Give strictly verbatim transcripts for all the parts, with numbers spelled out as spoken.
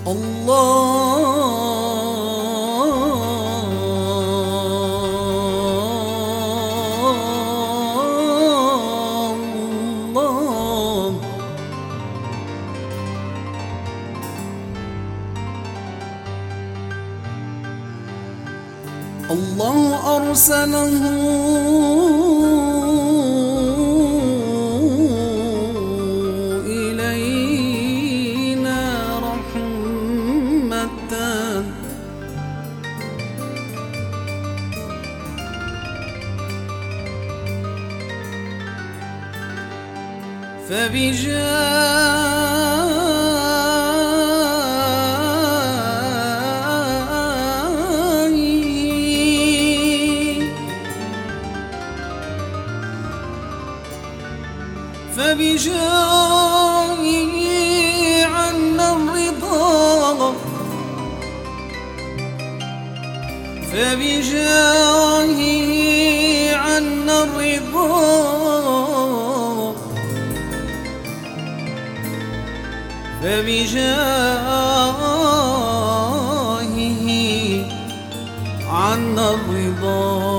الله أرسله إلينا رحمة فبجاه فبجاهه عنا الرضا فبجاهه عنا الرضا فبجاهه عنا الرضا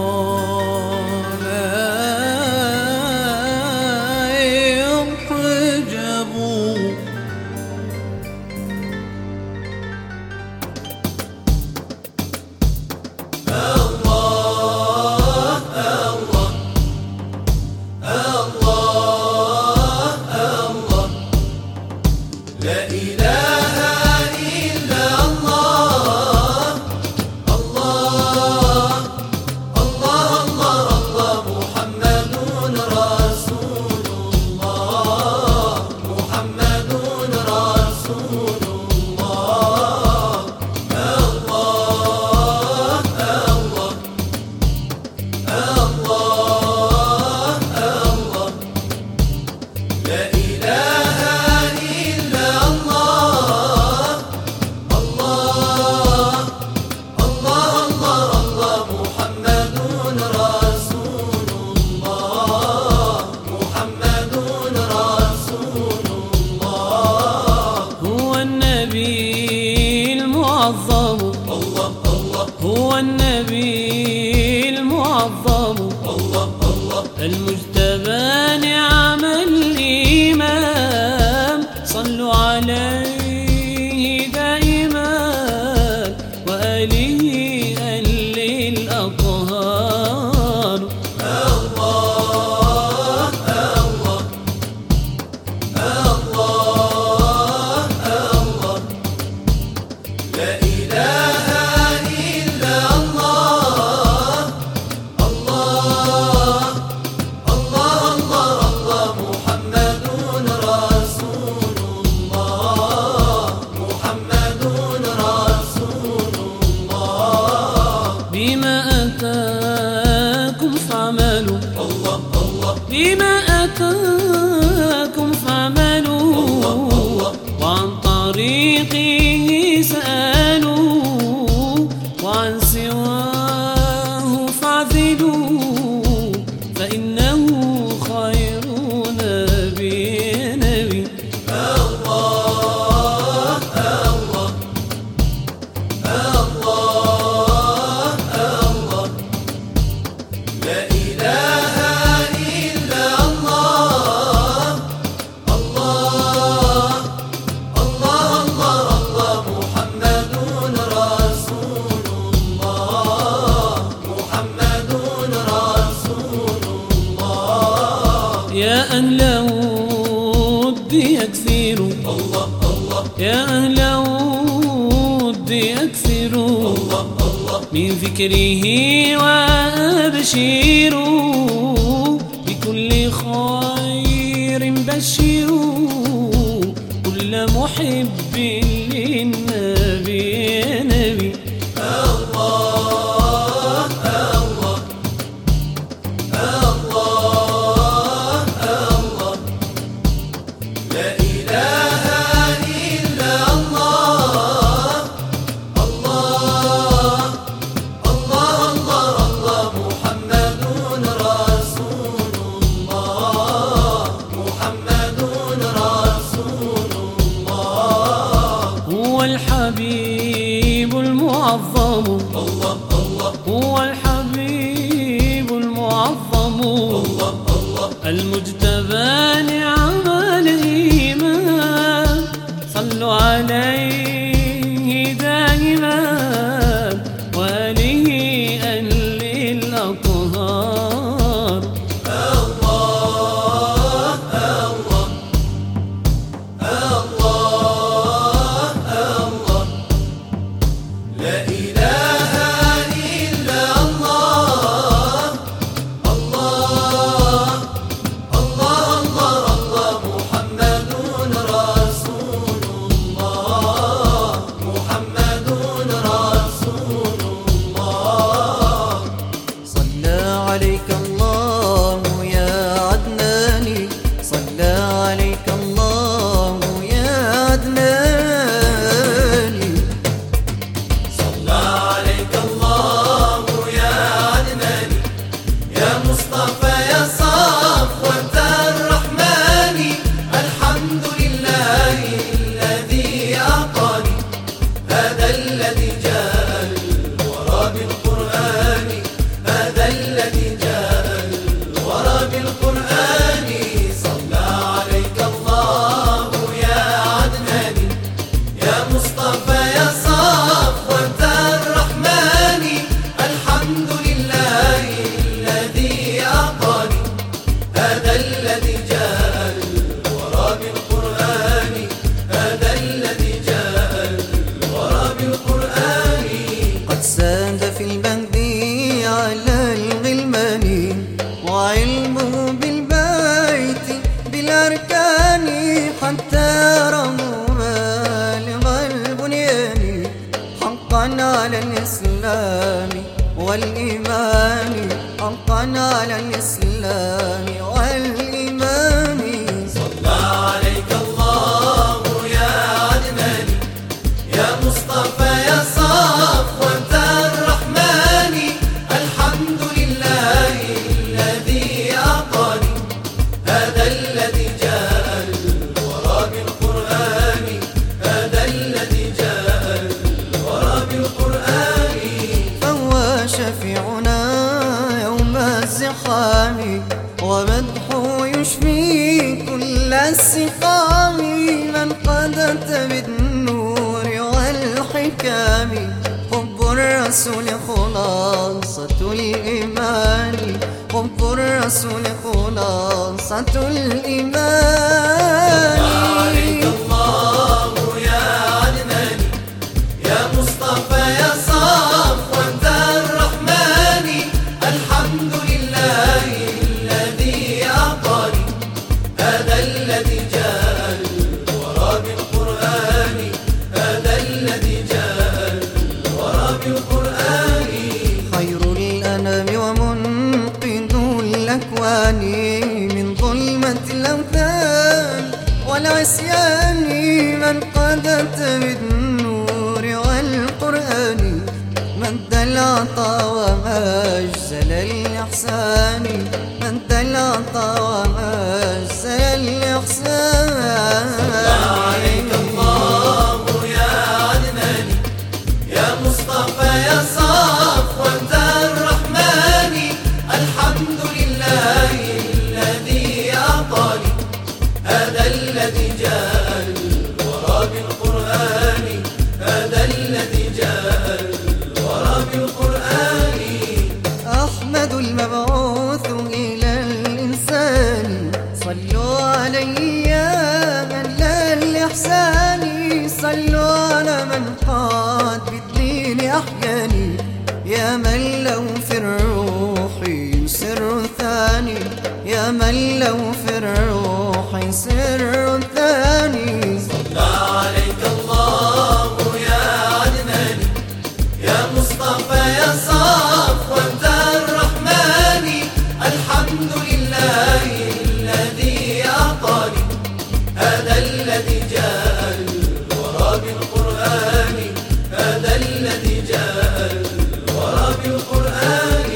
هو النبي المعظم الله الله المجتبى نعم الإمام صلوا عليه دائما وآله أهل الأطهار الله الله الله الله لا إله بما أتاكم فعملوا وعن طريقه سألوا وعن سواه فاعذلوا فإنه خير نبي نبي الله الله الله الله لا إله يا أهل ودي أكثروا الله الله يا أهل ودي أكثروا الله الله من ذكره وأبشروا بكل خير بشروا كل محب للنبي نبي الله الله عليك الله يا عدناني، صلى عليك الله يا عدناني. صلى عليك الله يا عدناني، يا مصطفى يا صفوة الرحمن. الحمد لله الذي أعطاني هذا الذي جاء الورى بالقرآن، هذا الذي جاء الورى بالقرآن. صلى عليك الله يا عدناني، يا مصطفى يا صفوة الرحمن. الحمد لله الذي أعطاني هذا الذي جاء الورى بالقرآن، هذا الذي جاء الورى بالقرآن. قد ساد في البند على الغلمان، وعلمه بالبيت بالأركان، حتى رموا بالغ البنيان. حقا على الإسلام والإيمان، حقا على الإسلام والإيمان. صلى عليك الله يا عدناني، يا مصطفى يا صفوة الرحمن. الحمد لله الذي أعطاني هذا الذي جاء الورى بالقرآن، هذا الذي جاء الورى بالقرآن. فهو شفيعنا يوم الزحام، ومدحه يشفي كل السقام. من قدت بالنور والحكام، حب الرسول خلاصة الإيمان، حب الرسول خلاصة الإيمان. عليك الله يا عدناني، يا مصطفى يا صفوة الرحمن. الحمد لله الذي أعطاني هذا الذي جاء الورى بالقرآن، هذا الذي جاء الورى بالقرآن. خير الأنام ومنقذ الأكوان، من ظلمة الأوثان والعصيان. من قدت بالنور والقرآن، مد العطا ومجزل الإحسان، مد العطا ومجزل الإحسان. عليك الله يا عدناني، يا مصطفى يا صفوة الرحمن. الحمد لله الذي أعطاني هذا الذي جاء الورى بالقرآن، هذا الذي جاء الورى بالقرآن. أحمد المبعوث إلى الإنسان، صلوا علي يا أهل الإحسان. صلوا على من قاد بالدين أحياني، يا من له في الروح سر ثاني، يا من له في الروح سر ثاني. صلى عليك الله يا عدناني، يا مصطفى يا صفوة الرحمن. الحمد لله الذي أعطاني هذا الذي جاء الورى بالقرآن، هذا الذي جاء الورى بالقرآن.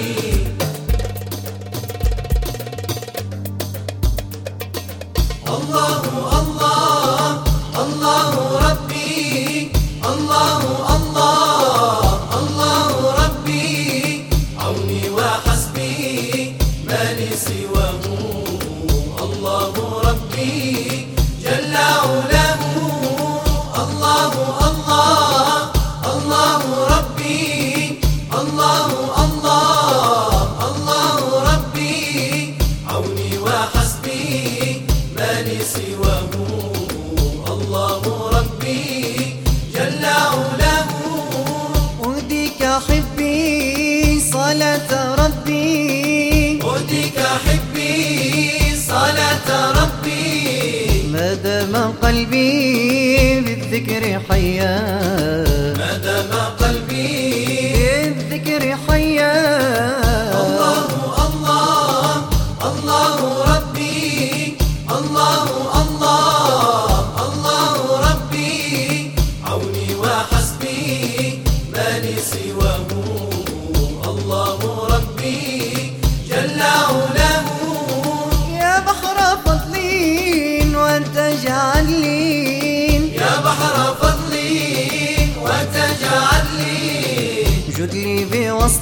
الله الله الله ربي، الله الله الله ربي. عوني وحسبي ما لي سواه، الله ربي جل علاه. الله الله الله ربي، الله الله الله ربي. عوني وحسبي ما لي سواه، الله ربي جل علاه. أهديك حبي صلاة ربي، أهديك حبي صلاة ربي. ما دام قلبي بالذكر حيا، ما دام قلبي بالذكر حيا. الله الله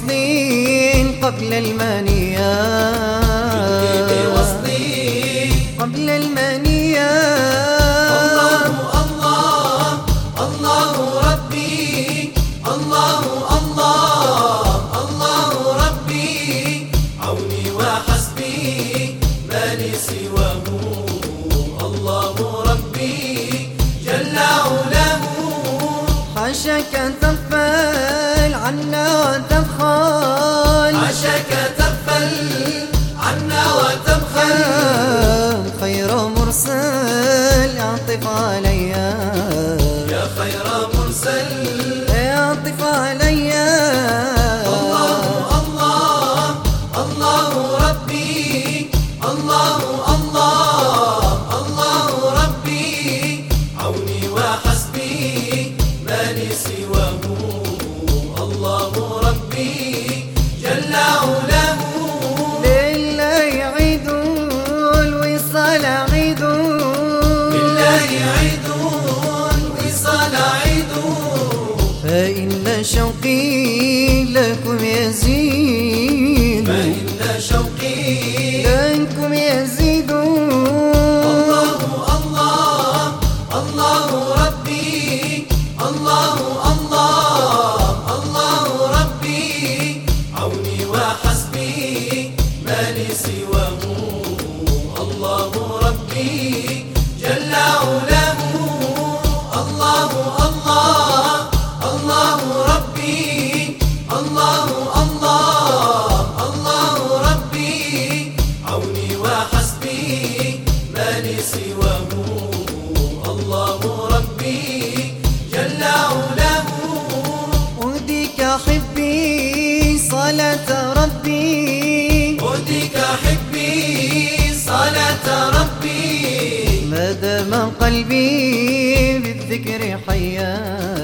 بوصل قبل المنيات بوصل قبل المنيات الله الله الله ربي الله الله الله ربي عوني وحسبي ما لي سواه الله ربي جل علاه حاشاك تغفل عنا وتبخل عشاك تغفل عنا وتبخل خير مرسل اعطف عليا يا خير مرسل اعطف عليا الله الله الله ربي الله الله الله ربي عوني وحسبي ما لي سواه الله ربي جل علاه لله عيد الوصال عيد بالله عيد وصال عيد فإن شوقي لكم يزيد فإن شوقي لكم يزيد الله الله الله ربي الله الله الله ربي عوني وحسبي ما لي سواه الله ربي جل علاه الله الله الله ربي الله الله الله ربي عوني وحسبي ما لي سواه الله ربي جل علاه أهديك حبي صلاة ربي أهديك حبي صلاة ربي ما دام قلبي بالذكر حيا